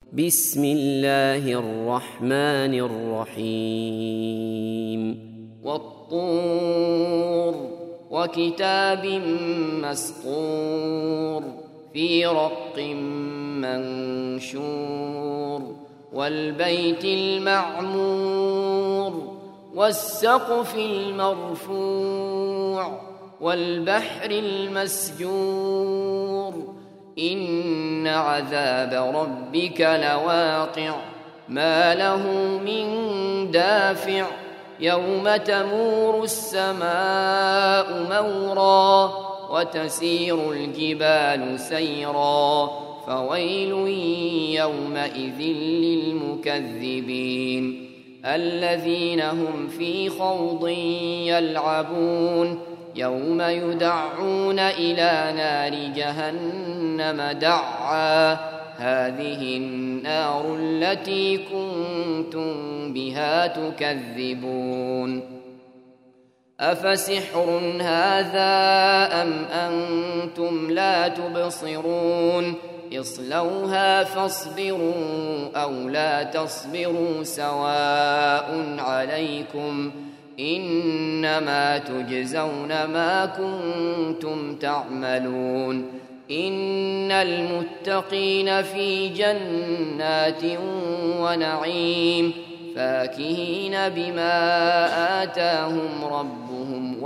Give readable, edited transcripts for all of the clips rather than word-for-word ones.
بسم الله الرحمن الرحيم والطور وكتاب مسطور في رق منشور والبيت المعمور والسقف المرفوع والبحر المسجور إن عذاب ربك لواقع ما له من دافع يوم تمور السماء مورا وتسير الجبال سيرا فويل يومئذ للمكذبين الذين هم في خوض يلعبون يوم يدعون إلى نار جهنم دعا هذه النار التي كنتم بها تكذبون أفسحر هذا أم أنتم لا تبصرون اصلوها فاصبروا أو لا تصبروا سواء عليكم إنما تجزون ما كنتم تعملون إن المتقين في جنات ونعيم فاكهين بما آتاهم ربهم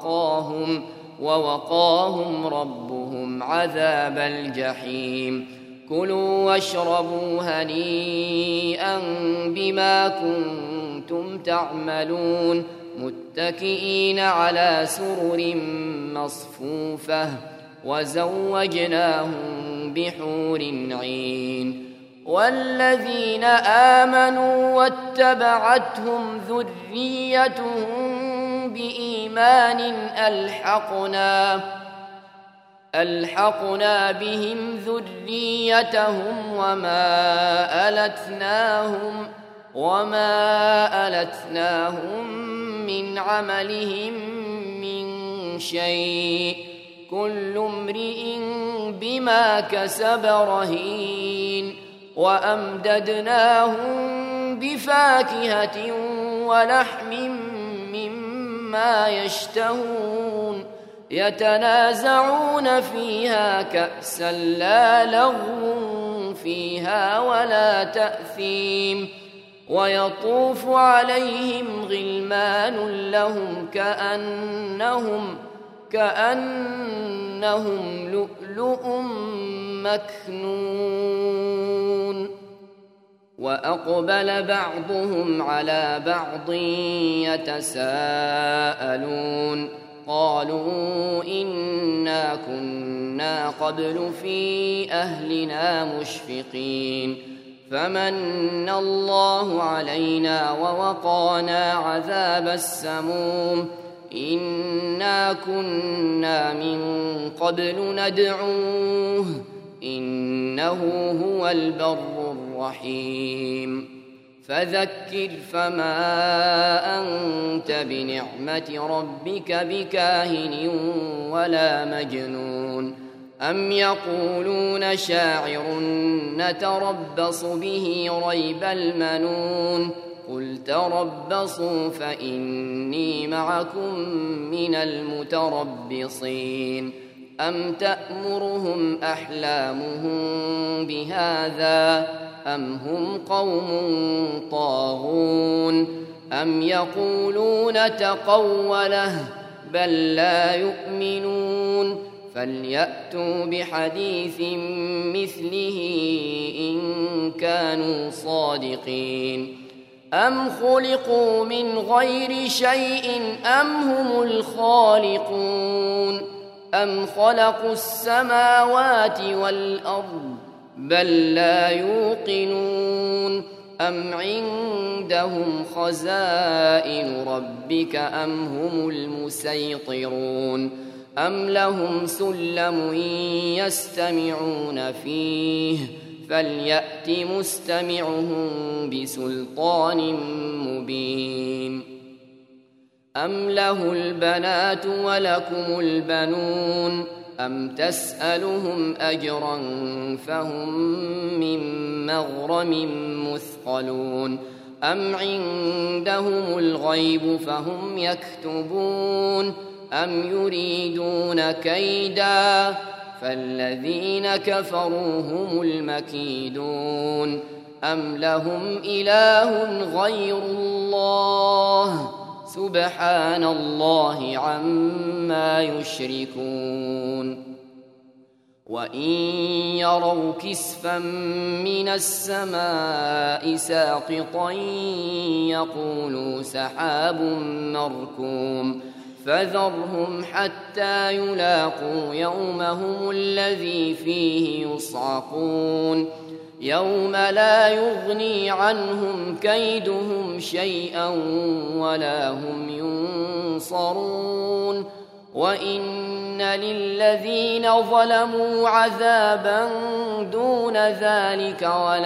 ووقاهم ربهم عذاب الجحيم كلوا واشربوا هنيئا بما كنتم تعملون متكئين على سرر مصفوفة وزوجناهم بحور عين والذين آمنوا واتبعتهم ذريتهم بإيمان ألحقنا بهم ذريتهم وما ألتناهم من عملهم من شيء كل امرئ بما كسب رهين وأمددناهم بفاكهة ولحم مما يشتهون يتنازعون فيها كأسا لا لغو فيها ولا تأثيم ويطوف عليهم غلمان لهم كأنهم لؤلؤ مكنون وأقبل بعضهم على بعض يتساءلون قالوا إنا كنا قبل في أهلنا مشفقين فمن الله علينا ووقانا عذاب السموم إنا كنا من قبل ندعوه إنه هو البر الرحيم فذكر فما أنت بنعمة ربك بكاهن ولا مجنون أم يقولون شاعر نتربص به ريب المنون قل تربصوا فإني معكم من المتربصين أم تأمرهم أحلامهم بهذا أم هم قوم طاغون أم يقولون تقوله بل لا يؤمنون فليأتوا بحديث مثله إن كانوا صادقين أم خلقوا من غير شيء أم هم الخالقون أم خلقوا السماوات والأرض بل لا يوقنون أم عندهم خزائن ربك أم هم المسيطرون أم لهم سلم يستمعون فيه فليأت مستمعهم بسلطان مبين أم له البنات ولكم البنون أم تسألهم أجرا فهم من مغرم مثقلون أم عندهم الغيب فهم يكتبون أم يريدون كيدا فالذين كفروا هم المكيدون أم لهم إله غير الله سبحان الله عما يشركون وإن يروا كسفا من السماء ساقطا يقولوا سحاب مركوم فذرهم حتى يلاقوا يومهم الذي فيه يصعقون يوم لا يغني عنهم كيدهم شيئا ولا هم ينصرون وإن للذين ظلموا عذابا دون ذلك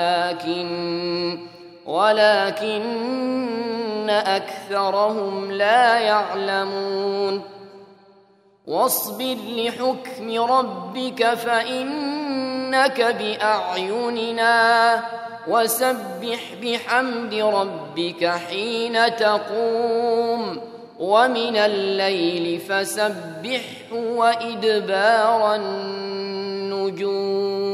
ولكن أكثرهم لا يعلمون واصبر لحكم ربك فإنك بأعيننا وسبح بحمد ربك حين تقوم ومن الليل فسبحه وإدبار النجوم